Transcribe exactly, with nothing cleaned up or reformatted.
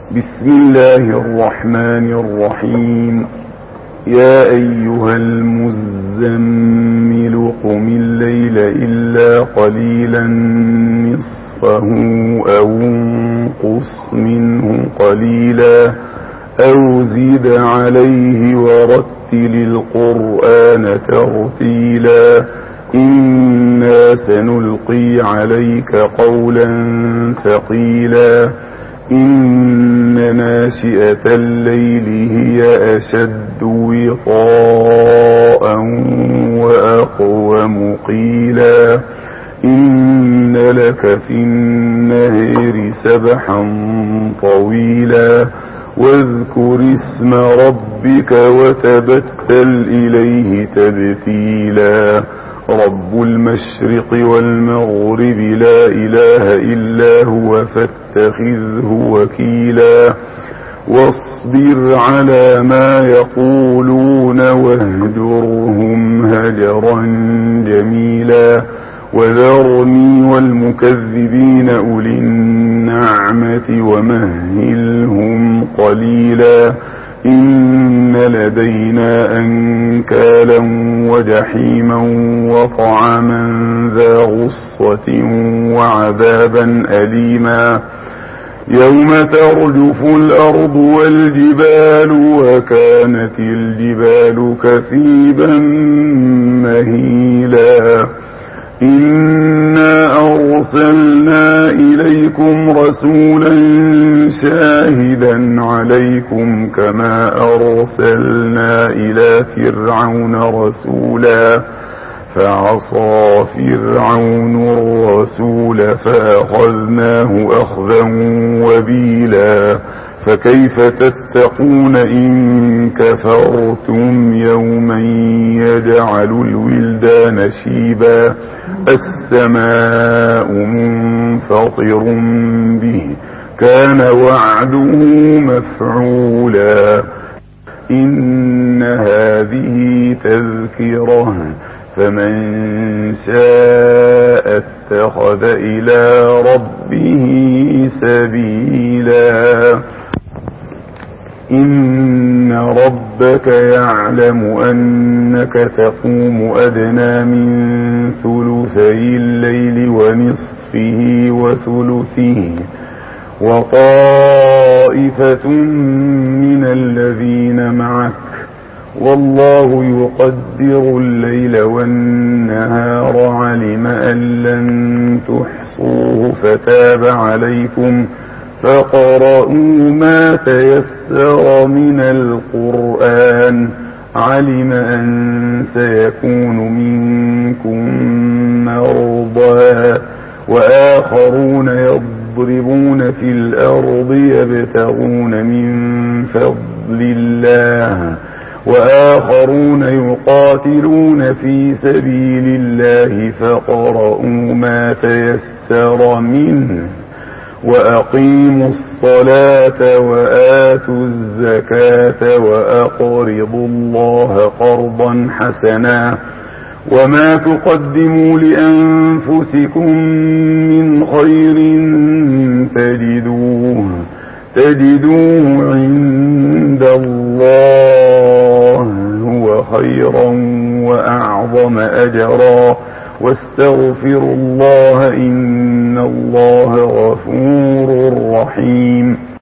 بسم الله الرحمن الرحيم. يا أيها المزمل قم الليل إلا قليلا نصفه أو انقص منه قليلا أو زد عليه ورتل القرآن ترتيلا إنا سنلقي عليك قولا ثقيلا إن ناشئة الليل هي أشد وطاء وأقوم قيلا إن لك في النهار سبحا طويلا واذكر اسم ربك وتبتل إليه تبتيلا رب المشرق والمغرب لا إله إلا هو فاتخذه وكيلا واصبر على ما يقولون واهجرهم هجرا جميلا وذرني والمكذبين أولي النعمة ومهلهم قليلا إن لدينا أنكالا وجحيما وطعاما ذا غصة وعذابا أليما يوم ترجف الأرض والجبال وكانت الجبال كثيبا مهيلا إنا أرسلنا إليكم رسولا شاهدا عليكم كما أرسلنا إلى فرعون رسولا فعصى فرعون الرسول فأخذناه أخذا وبيلا فكيف تتقون إن كفرتم يوما يجعل الولدان شيبا السماء منفطر به كان وعده مفعولا إن هذه تذكرة فمن شاء اتخذ إلى ربه سبيلا إن ربك يعلم أنك تقوم أدنى من ثلثي الليل ونصفه وثلثه وطائفة من الذين معك والله يقدر الليل والنهار علم أن لن تحصوه فتاب عليكم فقرؤوا ما تيسر من القرآن علم أن سيكون منكم مرضى وآخرون يضربون في الأرض يبتغون من فضل الله وآخرون يقاتلون في سبيل الله فقرؤوا ما تيسر منه وأقيموا الصلاة وآتوا الزكاة وأقرضوا الله قرضا حسنا وما تقدموا لأنفسكم من خير تجدوه تجدوه عند الله هو خيرا وأعظم أجرا واستغفروا الله إن الله غفور رحيم.